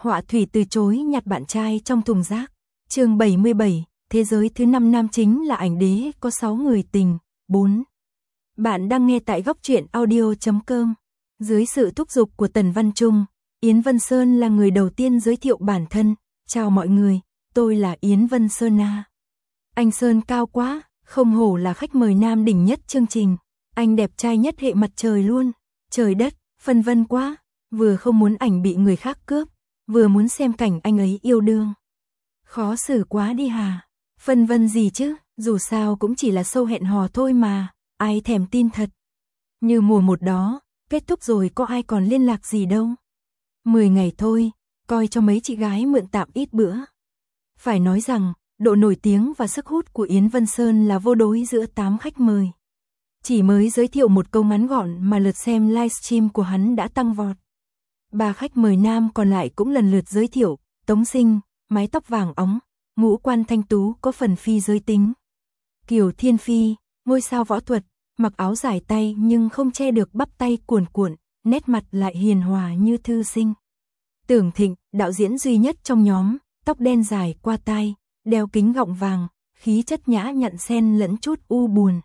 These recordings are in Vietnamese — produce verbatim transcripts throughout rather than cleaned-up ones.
Họa thủy từ chối nhặt bạn trai trong thùng rác. Chương bảy mươi bảy, thế giới thứ năm nam chính là ảnh đế có sáu người tình. bốn. Bạn đang nghe tại góc truyện audio chấm com. Dưới sự thúc giục của Tần Văn Trung, Yến Vân Sơn là người đầu tiên giới thiệu bản thân. Chào mọi người, tôi là Yến Vân Sơn à. Anh Sơn cao quá, không hổ là khách mời nam đỉnh nhất chương trình. Anh đẹp trai nhất hệ mặt trời luôn. Trời đất, phân vân quá. Vừa không muốn ảnh bị người khác cướp, vừa muốn xem cảnh anh ấy yêu đương. Khó xử quá đi hà. Phân vân gì chứ, dù sao cũng chỉ là show hẹn hò thôi mà, ai thèm tin thật. Như mùa một đó, kết thúc rồi có ai còn liên lạc gì đâu. Mười ngày thôi, coi cho mấy chị gái mượn tạm ít bữa. Phải nói rằng, độ nổi tiếng và sức hút của Yến Vân Sơn là vô đối giữa tám khách mời. Chỉ mới giới thiệu một câu ngắn gọn mà lượt xem livestream của hắn đã tăng vọt. Ba khách mời nam còn lại cũng lần lượt giới thiệu, Tống Sinh, mái tóc vàng óng, ngũ quan thanh tú có phần phi giới tính. Kiều Thiên Phi, ngôi sao võ thuật, mặc áo dài tay nhưng không che được bắp tay cuồn cuộn, nét mặt lại hiền hòa như thư sinh. Tưởng Thịnh, đạo diễn duy nhất trong nhóm, tóc đen dài qua tai, đeo kính gọng vàng, khí chất nhã nhặn xen lẫn chút u buồn.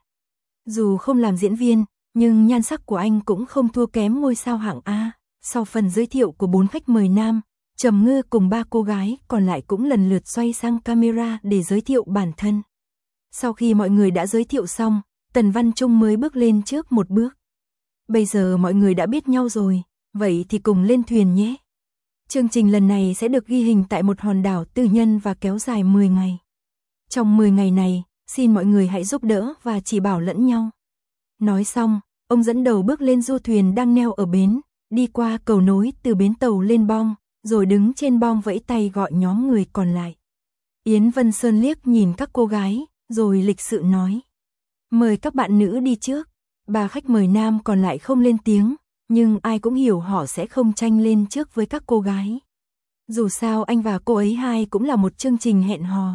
Dù không làm diễn viên, nhưng nhan sắc của anh cũng không thua kém ngôi sao hạng A. Sau phần giới thiệu của bốn khách mời nam, Trầm Ngư cùng ba cô gái còn lại cũng lần lượt xoay sang camera để giới thiệu bản thân. Sau khi mọi người đã giới thiệu xong, Tần Văn Trung mới bước lên trước một bước. Bây giờ mọi người đã biết nhau rồi, vậy thì cùng lên thuyền nhé. Chương trình lần này sẽ được ghi hình tại một hòn đảo tư nhân và kéo dài mười ngày. Trong mười ngày này, xin mọi người hãy giúp đỡ và chỉ bảo lẫn nhau. Nói xong, ông dẫn đầu bước lên du thuyền đang neo ở bến, đi qua cầu nối từ bến tàu lên bong, rồi đứng trên bong vẫy tay gọi nhóm người còn lại. Yến Vân Sơn liếc nhìn các cô gái, rồi lịch sự nói. Mời các bạn nữ đi trước. Ba khách mời nam còn lại không lên tiếng, nhưng ai cũng hiểu họ sẽ không tranh lên trước với các cô gái. Dù sao anh và cô ấy hai cũng là một chương trình hẹn hò.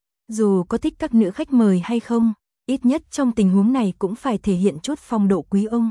Dù có thích các nữ khách mời hay không, ít nhất trong tình huống này cũng phải thể hiện chút phong độ quý ông.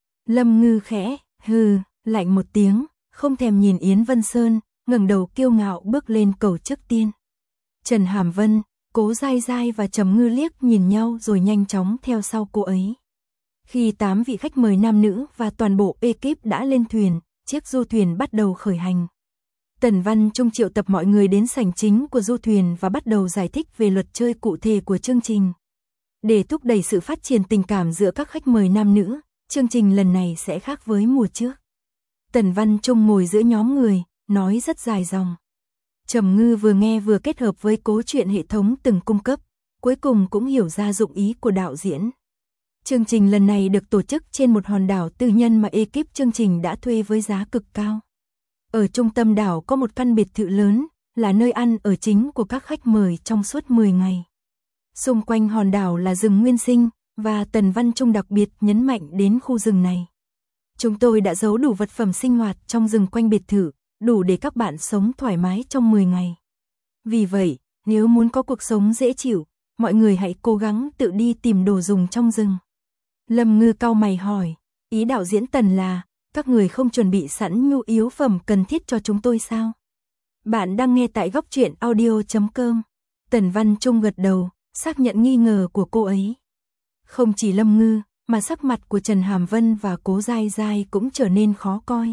Lâm Ngư khẽ, hừ, lạnh một tiếng, không thèm nhìn Yến Vân Sơn, ngẩng đầu kiêu ngạo bước lên cầu trước tiên. Trần Hàm Vân, Cố Giai Giai và Trầm Ngư liếc nhìn nhau rồi nhanh chóng theo sau cô ấy. Khi tám vị khách mời nam nữ và toàn bộ ekip đã lên thuyền, chiếc du thuyền bắt đầu khởi hành. Tần Văn Trung triệu tập mọi người đến sảnh chính của du thuyền và bắt đầu giải thích về luật chơi cụ thể của chương trình. Để thúc đẩy sự phát triển tình cảm giữa các khách mời nam nữ, chương trình lần này sẽ khác với mùa trước. Tần Văn Trung ngồi giữa nhóm người, nói rất dài dòng. Trầm Ngư vừa nghe vừa kết hợp với cấu truyện hệ thống từng cung cấp, cuối cùng cũng hiểu ra dụng ý của đạo diễn. Chương trình lần này được tổ chức trên một hòn đảo tư nhân mà ekip chương trình đã thuê với giá cực cao. Ở trung tâm đảo có một căn biệt thự lớn, là nơi ăn ở chính của các khách mời trong suốt mười ngày. Xung quanh hòn đảo là rừng nguyên sinh, và Tần Văn Trung đặc biệt nhấn mạnh đến khu rừng này. Chúng tôi đã giấu đủ vật phẩm sinh hoạt trong rừng quanh biệt thự, đủ để các bạn sống thoải mái trong mười ngày. Vì vậy, nếu muốn có cuộc sống dễ chịu, mọi người hãy cố gắng tự đi tìm đồ dùng trong rừng. Lâm Ngư cau mày hỏi, ý đạo diễn Tần là, các người không chuẩn bị sẵn nhu yếu phẩm cần thiết cho chúng tôi sao? Bạn đang nghe tại góc truyện audio chấm com. Tần Văn Trung gật đầu, xác nhận nghi ngờ của cô ấy. Không chỉ Lâm Ngư, mà sắc mặt của Trần Hàm Vân và Cố Giai Giai cũng trở nên khó coi.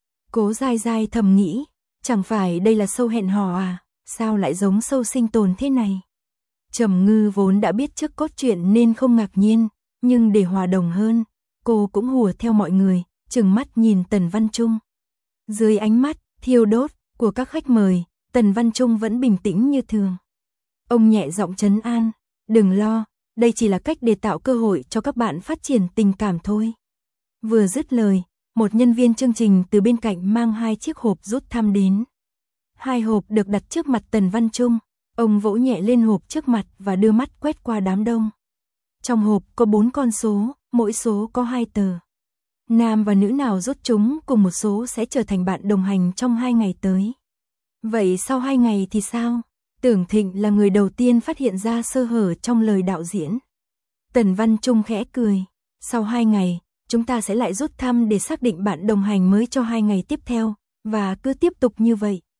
Cố Giai Giai thầm nghĩ, chẳng phải đây là show hẹn hò à, sao lại giống show sinh tồn thế này? Trầm Ngư vốn đã biết trước cốt truyện nên không ngạc nhiên, nhưng để hòa đồng hơn, cô cũng hùa theo mọi người, trừng mắt nhìn Tần Văn Trung. Dưới ánh mắt thiêu đốt của các khách mời, Tần Văn Trung vẫn bình tĩnh như thường. Ông nhẹ giọng trấn an, đừng lo, đây chỉ là cách để tạo cơ hội cho các bạn phát triển tình cảm thôi. Vừa dứt lời, một nhân viên chương trình từ bên cạnh mang hai chiếc hộp rút thăm đến. Hai hộp được đặt trước mặt Tần Văn Trung, ông vỗ nhẹ lên hộp trước mặt và đưa mắt quét qua đám đông. Trong hộp có bốn con số, mỗi số có hai tờ. Nam và nữ nào rút chúng cùng một số sẽ trở thành bạn đồng hành trong hai ngày tới. Vậy sau hai ngày thì sao? Tưởng Thịnh là người đầu tiên phát hiện ra sơ hở trong lời đạo diễn. Tần Văn Trung khẽ cười. Sau hai ngày, chúng ta sẽ lại rút thăm để xác định bạn đồng hành mới cho hai ngày tiếp theo, và cứ tiếp tục như vậy.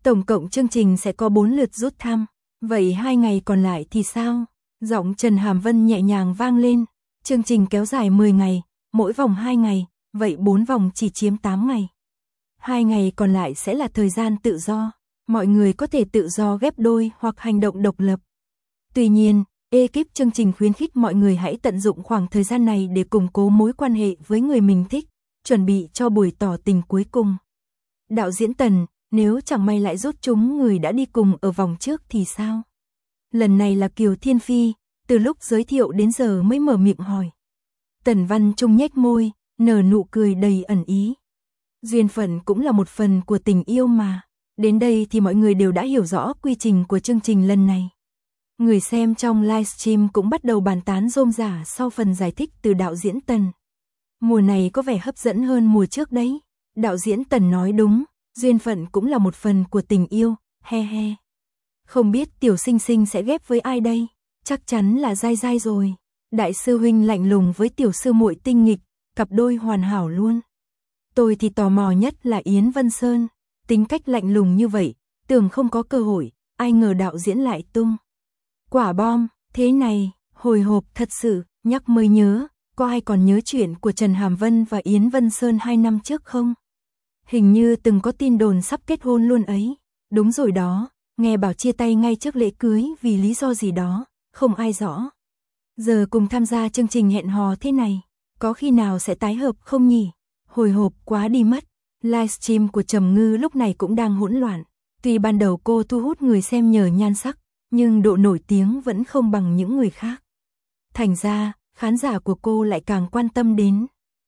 Tổng cộng chương trình sẽ có bốn lượt rút thăm. Vậy hai ngày còn lại thì sao? Giọng Trần Hàm Vân nhẹ nhàng vang lên. Chương trình kéo dài mười ngày, mỗi vòng hai ngày, vậy bốn vòng chỉ chiếm tám ngày. Hai ngày còn lại sẽ là thời gian tự do. Mọi người có thể tự do ghép đôi hoặc hành động độc lập. Tuy nhiên, ekip chương trình khuyến khích mọi người hãy tận dụng khoảng thời gian này để củng cố mối quan hệ với người mình thích, chuẩn bị cho buổi tỏ tình cuối cùng. Đạo diễn Tần, nếu chẳng may lại rút chúng người đã đi cùng ở vòng trước thì sao? Lần này là Kiều Thiên Phi, từ lúc giới thiệu đến giờ mới mở miệng hỏi. Tần Văn Trung nhếch môi, nở nụ cười đầy ẩn ý. Duyên phận cũng là một phần của tình yêu mà. Đến đây thì mọi người đều đã hiểu rõ quy trình của chương trình lần này. Người xem trong livestream cũng bắt đầu bàn tán rôm rả sau phần giải thích từ đạo diễn Tần. Mùa này có vẻ hấp dẫn hơn mùa trước đấy. Đạo diễn Tần nói đúng, duyên phận cũng là một phần của tình yêu, he he. Không biết Tiểu Sinh Sinh sẽ ghép với ai đây? Chắc chắn là Giai Giai rồi. Đại sư huynh lạnh lùng với tiểu sư muội tinh nghịch, cặp đôi hoàn hảo luôn. Tôi thì tò mò nhất là Yến Vân Sơn, tính cách lạnh lùng như vậy, tưởng không có cơ hội, ai ngờ đạo diễn lại tung quả bom, thế này, hồi hộp thật sự, nhắc mới nhớ, có ai còn nhớ chuyện của Trần Hàm Vân và Yến Vân Sơn hai năm trước không? Hình như từng có tin đồn sắp kết hôn luôn ấy. Đúng rồi đó, nghe bảo chia tay ngay trước lễ cưới vì lý do gì đó, không ai rõ. Giờ cùng tham gia chương trình hẹn hò thế này, có khi nào sẽ tái hợp không nhỉ? Hồi hộp quá đi mất. Livestream của Trầm Ngư lúc này cũng đang hỗn loạn. Tuy ban đầu cô thu hút người xem nhờ nhan sắc, nhưng độ nổi tiếng vẫn không bằng những người khác. Thành ra, khán giả của cô lại càng quan tâm đến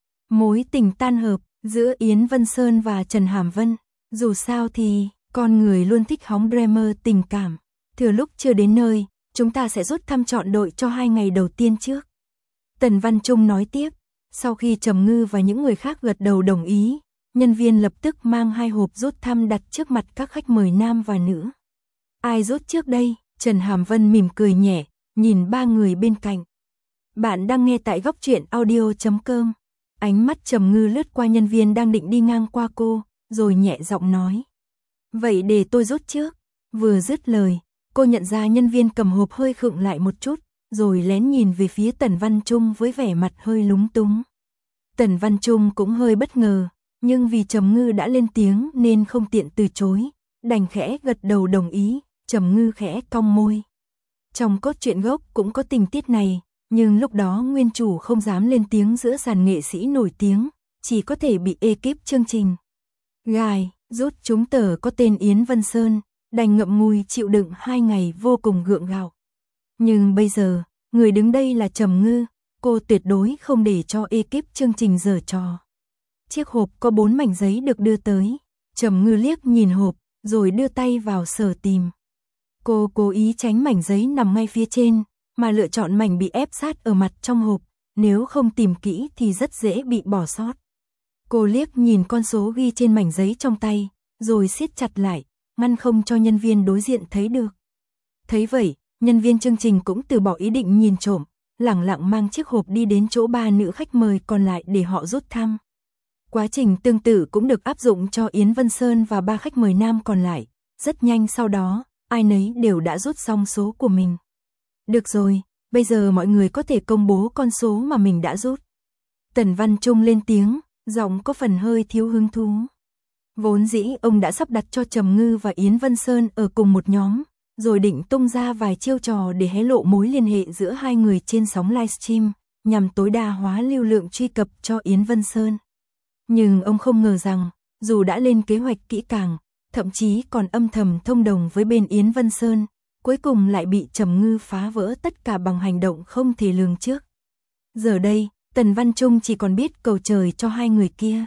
mối tình tan hợp giữa Yến Vân Sơn và Trần Hàm Vân. Dù sao thì, con người luôn thích hóng drama tình cảm. Thừa lúc chưa đến nơi, chúng ta sẽ rút thăm chọn đội cho hai ngày đầu tiên trước. Tần Văn Trung nói tiếp, sau khi Trầm Ngư và những người khác gật đầu đồng ý, nhân viên lập tức mang hai hộp rút thăm đặt trước mặt các khách mời nam và nữ. Ai rút trước đây? Trần Hàm Vân mỉm cười nhẹ, nhìn ba người bên cạnh. Bạn đang nghe tại góc truyện audio chấm com. Ánh mắt Trầm Ngư lướt qua nhân viên đang định đi ngang qua cô, rồi nhẹ giọng nói. Vậy để tôi rút trước. Vừa dứt lời, cô nhận ra nhân viên cầm hộp hơi khựng lại một chút, rồi lén nhìn về phía Tần Văn Trung với vẻ mặt hơi lúng túng. Tần Văn Trung cũng hơi bất ngờ, nhưng vì Trầm Ngư đã lên tiếng nên không tiện từ chối, đành khẽ gật đầu đồng ý. Trầm Ngư khẽ cong môi. Trong cốt truyện gốc cũng có tình tiết này, nhưng lúc đó nguyên chủ không dám lên tiếng giữa dàn nghệ sĩ nổi tiếng, chỉ có thể bị ekip chương trình gài, rút chúng tờ có tên Yến Vân Sơn, đành ngậm ngùi chịu đựng hai ngày vô cùng gượng gạo. Nhưng bây giờ, người đứng đây là Trầm Ngư, cô tuyệt đối không để cho ekip chương trình giở trò. Chiếc hộp có bốn mảnh giấy được đưa tới, Trầm Ngư liếc nhìn hộp, rồi đưa tay vào sờ tìm. Cô cố ý tránh mảnh giấy nằm ngay phía trên, mà lựa chọn mảnh bị ép sát ở mặt trong hộp, nếu không tìm kỹ thì rất dễ bị bỏ sót. Cô liếc nhìn con số ghi trên mảnh giấy trong tay, rồi siết chặt lại, ngăn không cho nhân viên đối diện thấy được. Thấy vậy, nhân viên chương trình cũng từ bỏ ý định nhìn trộm, lẳng lặng mang chiếc hộp đi đến chỗ ba nữ khách mời còn lại để họ rút thăm. Quá trình tương tự cũng được áp dụng cho Yến Vân Sơn và ba khách mời nam còn lại. Rất nhanh sau đó, ai nấy đều đã rút xong số của mình. Được rồi, bây giờ mọi người có thể công bố con số mà mình đã rút. Tần Văn Trung lên tiếng, giọng có phần hơi thiếu hứng thú. Vốn dĩ ông đã sắp đặt cho Trầm Ngư và Yến Vân Sơn ở cùng một nhóm, rồi định tung ra vài chiêu trò để hé lộ mối liên hệ giữa hai người trên sóng livestream, nhằm tối đa hóa lưu lượng truy cập cho Yến Vân Sơn. Nhưng ông không ngờ rằng, dù đã lên kế hoạch kỹ càng, thậm chí còn âm thầm thông đồng với bên Yến Vân Sơn, cuối cùng lại bị Trầm Ngư phá vỡ tất cả bằng hành động không thể lường trước. Giờ đây, Tần Văn Trung chỉ còn biết cầu trời cho hai người kia.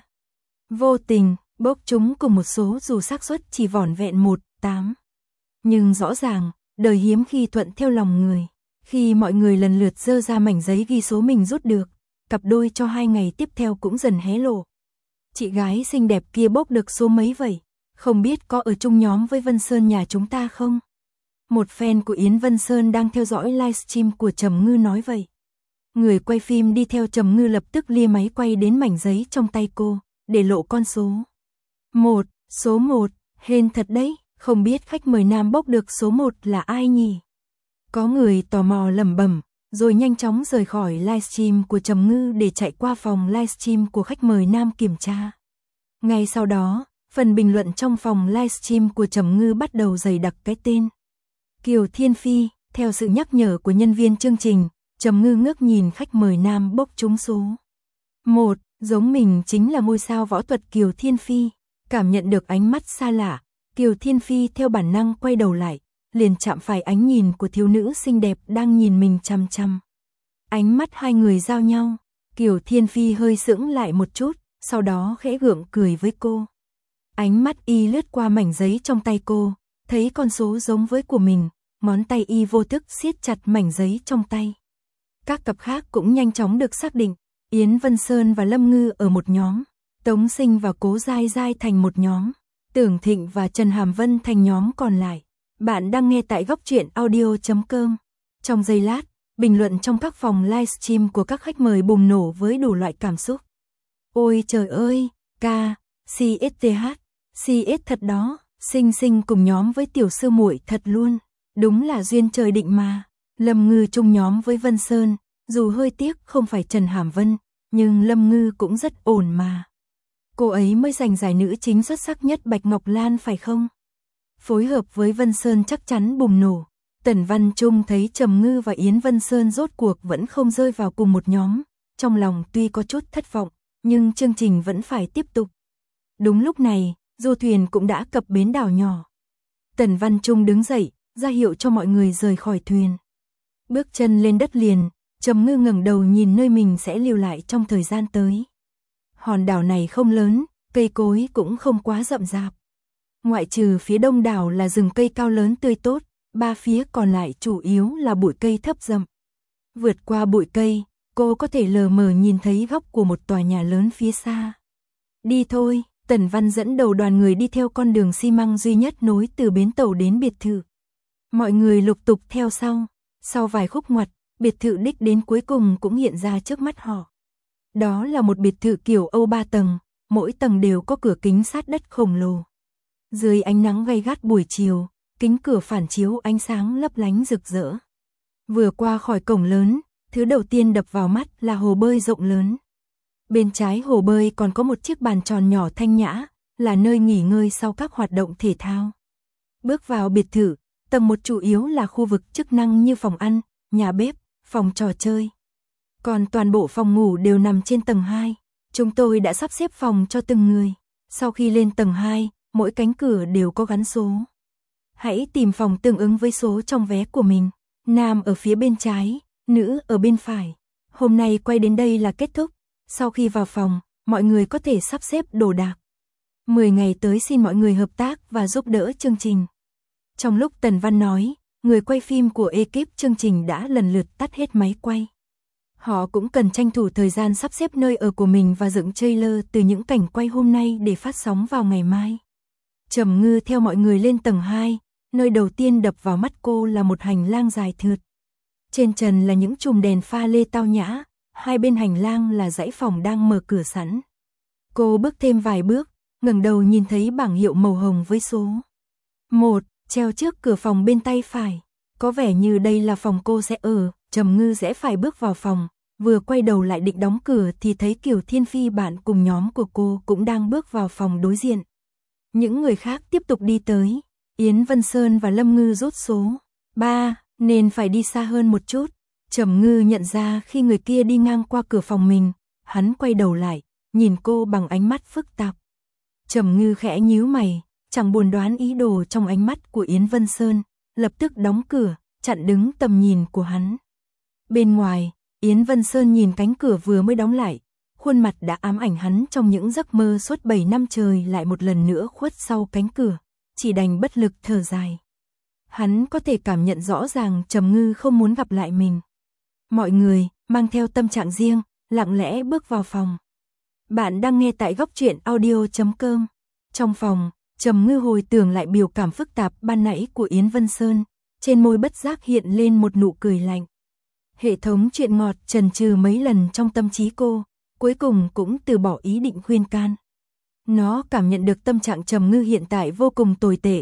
Vô tình, bốc chúng cùng một số dù xác suất chỉ vỏn vẹn một, tám. Nhưng rõ ràng, đời hiếm khi thuận theo lòng người. Khi mọi người lần lượt dơ ra mảnh giấy ghi số mình rút được, cặp đôi cho hai ngày tiếp theo cũng dần hé lộ. Chị gái xinh đẹp kia bốc được số mấy vậy? Không biết có ở chung nhóm với Vân Sơn nhà chúng ta không? Một fan của Yến Vân Sơn đang theo dõi livestream của Trầm Ngư nói vậy. Người quay phim đi theo Trầm Ngư lập tức lia máy quay đến mảnh giấy trong tay cô, để lộ con số. Một, số một, hên thật đấy, Không biết khách mời nam bốc được số một là ai nhỉ? Có người tò mò lẩm bẩm, rồi nhanh chóng rời khỏi livestream của Trầm Ngư để chạy qua phòng livestream của khách mời nam kiểm tra. Ngay sau đó, phần bình luận trong phòng livestream của Trầm Ngư bắt đầu dày đặc cái tên Kiều Thiên Phi. Theo sự nhắc nhở của nhân viên chương trình, Trầm Ngư ngước nhìn khách mời nam bốc trúng số một, giống mình chính là ngôi sao võ thuật Kiều Thiên Phi. Cảm nhận được ánh mắt xa lạ, Kiều Thiên Phi theo bản năng quay đầu lại, liền chạm phải ánh nhìn của thiếu nữ xinh đẹp đang nhìn mình chằm chằm. Ánh mắt hai người giao nhau, Kiều Thiên Phi hơi sững lại một chút, sau đó khẽ gượng cười với cô. Ánh mắt y lướt qua mảnh giấy trong tay cô, thấy con số giống với của mình, ngón tay y vô thức siết chặt mảnh giấy trong tay. Các cặp khác cũng nhanh chóng được xác định, Yến Vân Sơn và Lâm Ngư ở một nhóm, Tống Sinh và Cố Giai Giai thành một nhóm, Tưởng Thịnh và Trần Hàm Vân thành nhóm còn lại. Bạn đang nghe tại góc truyện audio chấm com. Trong giây lát, bình luận trong các phòng livestream của các khách mời bùng nổ với đủ loại cảm xúc. Ôi trời ơi, ca, xê ét tê hát, xê ét thật đó, Sinh Sinh cùng nhóm với tiểu sư muội thật luôn, đúng là duyên trời định mà. Lâm Ngư chung nhóm với Vân Sơn, dù hơi tiếc không phải Trần Hàm Vân, nhưng Lâm Ngư cũng rất ổn mà. Cô ấy mới giành giải nữ chính xuất sắc nhất Bạch Ngọc Lan phải không? Phối hợp với Vân Sơn chắc chắn bùng nổ. Tần Văn Trung thấy Trầm Ngư và Yến Vân Sơn rốt cuộc vẫn không rơi vào cùng một nhóm, trong lòng tuy có chút thất vọng, nhưng chương trình vẫn phải tiếp tục. Đúng lúc này, du thuyền cũng đã cập bến đảo nhỏ. Tần Văn Trung đứng dậy, ra hiệu cho mọi người rời khỏi thuyền. Bước chân lên đất liền, Trầm Ngư ngẩng đầu nhìn nơi mình sẽ lưu lại trong thời gian tới. Hòn đảo này không lớn, cây cối cũng không quá rậm rạp. Ngoại trừ phía đông đảo là rừng cây cao lớn tươi tốt, ba phía còn lại chủ yếu là bụi cây thấp rậm. Vượt qua bụi cây, cô có thể lờ mờ nhìn thấy góc của một tòa nhà lớn phía xa. Đi thôi, Tần Văn dẫn đầu đoàn người đi theo con đường xi măng duy nhất nối từ bến tàu đến biệt thự. Mọi người lục tục theo sau, sau vài khúc ngoặt, biệt thự đích đến cuối cùng cũng hiện ra trước mắt họ. Đó là một biệt thự kiểu Âu ba tầng, mỗi tầng đều có cửa kính sát đất khổng lồ. Dưới ánh nắng gay gắt buổi chiều, kính cửa phản chiếu ánh sáng lấp lánh rực rỡ. Vừa qua khỏi cổng lớn, thứ đầu tiên đập vào mắt là hồ bơi rộng lớn. Bên trái hồ bơi còn có một chiếc bàn tròn nhỏ thanh nhã, là nơi nghỉ ngơi sau các hoạt động thể thao. Bước vào biệt thự, tầng một chủ yếu là khu vực chức năng như phòng ăn, nhà bếp, phòng trò chơi. Còn toàn bộ phòng ngủ đều nằm trên tầng hai. Chúng tôi đã sắp xếp phòng cho từng người. Sau khi lên tầng hai, mỗi cánh cửa đều có gắn số. Hãy tìm phòng tương ứng với số trong vé của mình. Nam ở phía bên trái, nữ ở bên phải. Hôm nay quay đến đây là kết thúc. Sau khi vào phòng, mọi người có thể sắp xếp đồ đạc. mười ngày tới xin mọi người hợp tác và giúp đỡ chương trình. Trong lúc Tần Văn nói, người quay phim của ekip chương trình đã lần lượt tắt hết máy quay. Họ cũng cần tranh thủ thời gian sắp xếp nơi ở của mình và dựng trailer từ những cảnh quay hôm nay để phát sóng vào ngày mai. Trầm Ngư theo mọi người lên tầng hai, nơi đầu tiên đập vào mắt cô là một hành lang dài thượt. Trên trần là những chùm đèn pha lê tao nhã, hai bên hành lang là dãy phòng đang mở cửa sẵn. Cô bước thêm vài bước, ngẩng đầu nhìn thấy bảng hiệu màu hồng với số một, treo trước cửa phòng bên tay phải. Có vẻ như đây là phòng cô sẽ ở. Trầm Ngư rẽ phải bước vào phòng, vừa quay đầu lại định đóng cửa thì thấy Kiều Thiên Phi bạn cùng nhóm của cô cũng đang bước vào phòng đối diện. Những người khác tiếp tục đi tới, Yến Vân Sơn và Lâm Ngư rút số ba, nên phải đi xa hơn một chút. Trầm Ngư nhận ra khi người kia đi ngang qua cửa phòng mình, hắn quay đầu lại, nhìn cô bằng ánh mắt phức tạp. Trầm Ngư khẽ nhíu mày, chẳng buồn đoán ý đồ trong ánh mắt của Yến Vân Sơn, lập tức đóng cửa, chặn đứng tầm nhìn của hắn. Bên ngoài, Yến Vân Sơn nhìn cánh cửa vừa mới đóng lại, khuôn mặt đã ám ảnh hắn trong những giấc mơ suốt bảy năm trời lại một lần nữa khuất sau cánh cửa, chỉ đành bất lực thở dài. Hắn có thể cảm nhận rõ ràng Trầm Ngư không muốn gặp lại mình. Mọi người, mang theo tâm trạng riêng, lặng lẽ bước vào phòng. Bạn đang nghe tại góc truyện audio chấm com. Trong phòng, Trầm Ngư hồi tưởng lại biểu cảm phức tạp ban nãy của Yến Vân Sơn, trên môi bất giác hiện lên một nụ cười lạnh. Hệ thống chuyện ngọt chần chừ mấy lần trong tâm trí cô, cuối cùng cũng từ bỏ ý định khuyên can. Nó cảm nhận được tâm trạng Trầm Ngư hiện tại vô cùng tồi tệ,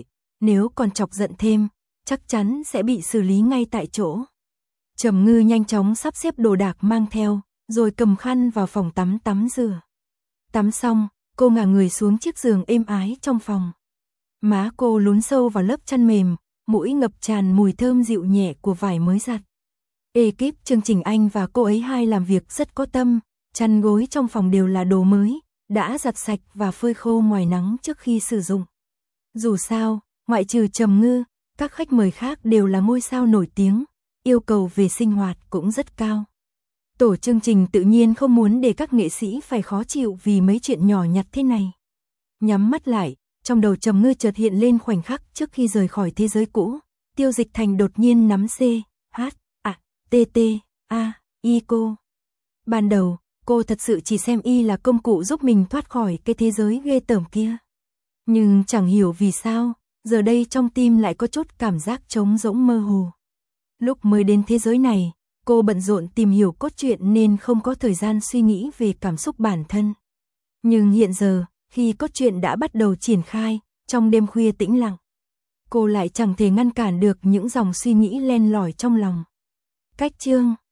nếu còn chọc giận thêm, chắc chắn sẽ bị xử lý ngay tại chỗ. Trầm Ngư nhanh chóng sắp xếp đồ đạc mang theo, rồi cầm khăn vào phòng tắm tắm rửa. Tắm xong, cô ngả người xuống chiếc giường êm ái trong phòng. Má cô lún sâu vào lớp chăn mềm, mũi ngập tràn mùi thơm dịu nhẹ của vải mới giặt. Ekip chương trình Anh và cô ấy hai làm việc rất có tâm, chăn gối trong phòng đều là đồ mới, đã giặt sạch và phơi khô ngoài nắng trước khi sử dụng. Dù sao, ngoại trừ Trầm Ngư, các khách mời khác đều là ngôi sao nổi tiếng, yêu cầu về sinh hoạt cũng rất cao. Tổ chương trình tự nhiên không muốn để các nghệ sĩ phải khó chịu vì mấy chuyện nhỏ nhặt thế này. Nhắm mắt lại, trong đầu Trầm Ngư chợt hiện lên khoảnh khắc trước khi rời khỏi thế giới cũ, Tiêu Dịch Thành đột nhiên nắm C, H, A, T, T, A, I cô. Ban đầu, cô thật sự chỉ xem Y là công cụ giúp mình thoát khỏi cái thế giới ghê tởm kia. Nhưng chẳng hiểu vì sao, giờ đây trong tim lại có chút cảm giác trống rỗng mơ hồ. Lúc mới đến thế giới này, cô bận rộn tìm hiểu cốt truyện nên không có thời gian suy nghĩ về cảm xúc bản thân. Nhưng hiện giờ, khi cốt truyện đã bắt đầu triển khai, trong đêm khuya tĩnh lặng, cô lại chẳng thể ngăn cản được những dòng suy nghĩ len lỏi trong lòng. Cách chương